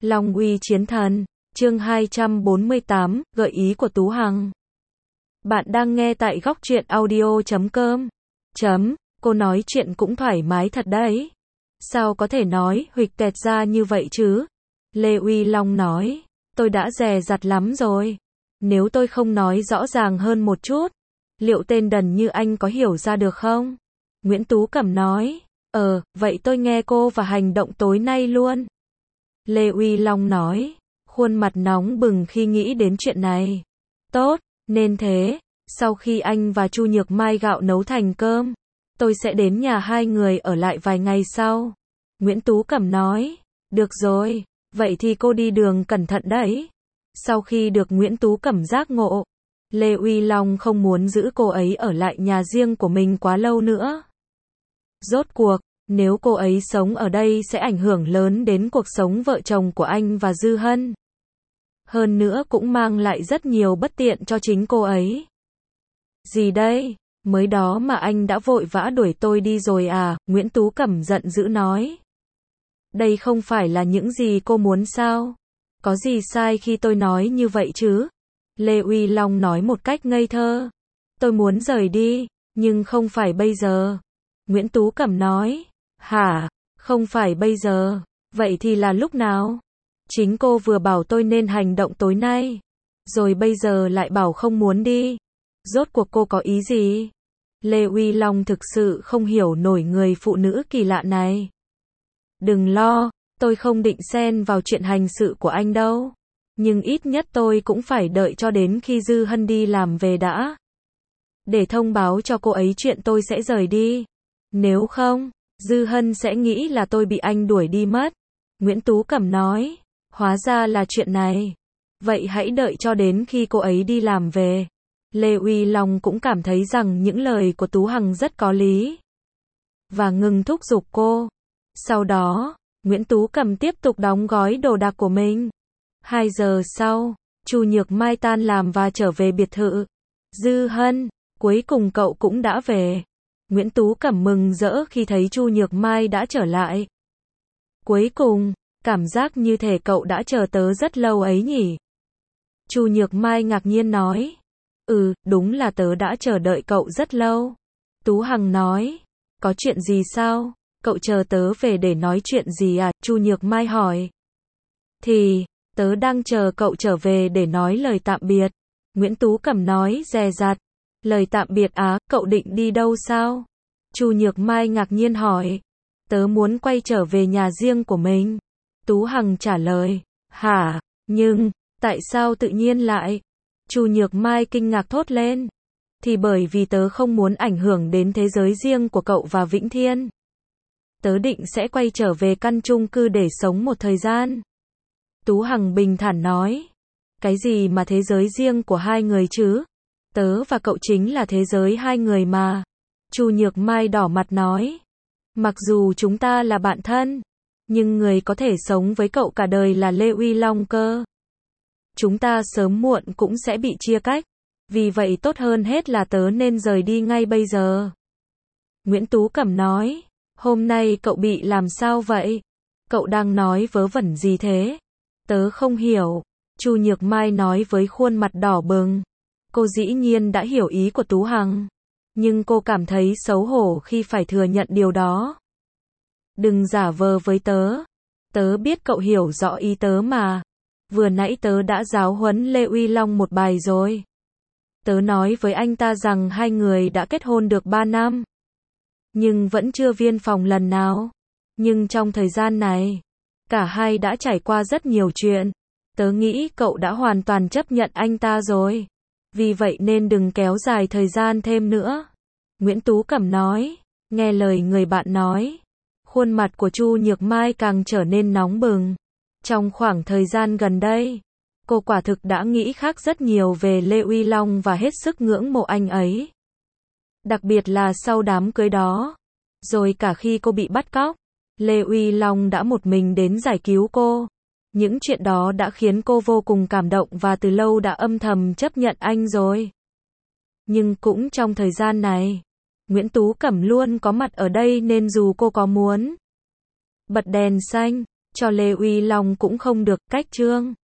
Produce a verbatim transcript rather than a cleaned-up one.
Long uy chiến thần, chương hai trăm bốn mươi tám, gợi ý của Tú Hằng. Bạn đang nghe tại góc truyện audio chấm com. Chấm, cô nói chuyện cũng thoải mái thật đấy. Sao có thể nói huỵch tẹt ra như vậy chứ? Lê Uy Long nói, tôi đã dè dặt lắm rồi. Nếu tôi không nói rõ ràng hơn một chút, liệu tên đần như anh có hiểu ra được không? Nguyễn Tú Cẩm nói, ờ, vậy tôi nghe cô và hành động tối nay luôn. Lê Uy Long nói, khuôn mặt nóng bừng khi nghĩ đến chuyện này. Tốt, nên thế, sau khi anh và Chu Nhược Mai gạo nấu thành cơm, tôi sẽ đến nhà hai người ở lại vài ngày sau. Nguyễn Tú Cẩm nói, được rồi, vậy thì cô đi đường cẩn thận đấy. Sau khi được Nguyễn Tú Cẩm giác ngộ, Lê Uy Long không muốn giữ cô ấy ở lại nhà riêng của mình quá lâu nữa. Rốt cuộc, nếu cô ấy sống ở đây sẽ ảnh hưởng lớn đến cuộc sống vợ chồng của anh và Dư Hân. Hơn nữa cũng mang lại rất nhiều bất tiện cho chính cô ấy. Gì đây? Mới đó mà anh đã vội vã đuổi tôi đi rồi à? Nguyễn Tú Cẩm giận dữ nói. Đây không phải là những gì cô muốn sao? Có gì sai khi tôi nói như vậy chứ? Lê Uy Long nói một cách ngây thơ. Tôi muốn rời đi, nhưng không phải bây giờ. Nguyễn Tú Cẩm nói. Hả? Không phải bây giờ. Vậy thì là lúc nào? Chính cô vừa bảo tôi nên hành động tối nay. Rồi bây giờ lại bảo không muốn đi. Rốt cuộc cô có ý gì? Lê Uy Long thực sự không hiểu nổi người phụ nữ kỳ lạ này. Đừng lo, tôi không định xen vào chuyện hành sự của anh đâu. Nhưng ít nhất tôi cũng phải đợi cho đến khi Dư Hân đi làm về đã. Để thông báo cho cô ấy chuyện tôi sẽ rời đi. Nếu không, Dư Hân sẽ nghĩ là tôi bị anh đuổi đi mất. Nguyễn Tú Cẩm nói, hóa ra là chuyện này. Vậy hãy đợi cho đến khi cô ấy đi làm về. Lê Uy Long cũng cảm thấy rằng những lời của Tú Hằng rất có lý. Và ngừng thúc giục cô. Sau đó, Nguyễn Tú Cẩm tiếp tục đóng gói đồ đạc của mình. Hai giờ sau, Chu Nhược Mai tan làm và trở về biệt thự. Dư Hân, cuối cùng cậu cũng đã về. Nguyễn Tú Cẩm mừng rỡ khi thấy Chu Nhược Mai đã trở lại. Cuối cùng, cảm giác như thể cậu đã chờ tớ rất lâu ấy nhỉ. Chu Nhược Mai ngạc nhiên nói. Ừ, đúng là tớ đã chờ đợi cậu rất lâu. Tú Hằng nói. Có chuyện gì sao? Cậu chờ tớ về để nói chuyện gì à? Chu Nhược Mai hỏi. Thì, tớ đang chờ cậu trở về để nói lời tạm biệt. Nguyễn Tú Cẩm nói dè dặt. Lời tạm biệt á, cậu định đi đâu sao? Chu Nhược Mai ngạc nhiên hỏi. Tớ muốn quay trở về nhà riêng của mình. Tú Hằng trả lời. Hả? Nhưng, tại sao tự nhiên lại? Chu Nhược Mai kinh ngạc thốt lên. Thì bởi vì tớ không muốn ảnh hưởng đến thế giới riêng của cậu và Vĩnh Thiên. Tớ định sẽ quay trở về căn chung cư để sống một thời gian. Tú Hằng bình thản nói. Cái gì mà thế giới riêng của hai người chứ? Tớ và cậu chính là thế giới hai người mà. Chu Nhược Mai đỏ mặt nói. Mặc dù chúng ta là bạn thân, nhưng người có thể sống với cậu cả đời là Lê Uy Long cơ. Chúng ta sớm muộn cũng sẽ bị chia cách. Vì vậy tốt hơn hết là tớ nên rời đi ngay bây giờ. Nguyễn Tú Cẩm nói. Hôm nay cậu bị làm sao vậy? Cậu đang nói vớ vẩn gì thế? Tớ không hiểu. Chu Nhược Mai nói với khuôn mặt đỏ bừng. Cô dĩ nhiên đã hiểu ý của Tú Hằng. Nhưng cô cảm thấy xấu hổ khi phải thừa nhận điều đó. Đừng giả vờ với tớ. Tớ biết cậu hiểu rõ ý tớ mà. Vừa nãy tớ đã giáo huấn Lê Uy Long một bài rồi. Tớ nói với anh ta rằng hai người đã kết hôn được ba năm. Nhưng vẫn chưa viên phòng lần nào. Nhưng trong thời gian này, cả hai đã trải qua rất nhiều chuyện. Tớ nghĩ cậu đã hoàn toàn chấp nhận anh ta rồi. Vì vậy nên đừng kéo dài thời gian thêm nữa. Nguyễn Tú Cẩm nói. Nghe lời người bạn nói. Khuôn mặt của Chu Nhược Mai càng trở nên nóng bừng. Trong khoảng thời gian gần đây, cô quả thực đã nghĩ khác rất nhiều về Lê Uy Long và hết sức ngưỡng mộ anh ấy. Đặc biệt là sau đám cưới đó. Rồi cả khi cô bị bắt cóc, Lê Uy Long đã một mình đến giải cứu cô. Những chuyện đó đã khiến cô vô cùng cảm động và từ lâu đã âm thầm chấp nhận anh rồi. Nhưng cũng trong thời gian này, Nguyễn Tú Cẩm luôn có mặt ở đây nên dù cô có muốn bật đèn xanh, cho Lê Uy Long cũng không được, cách chương.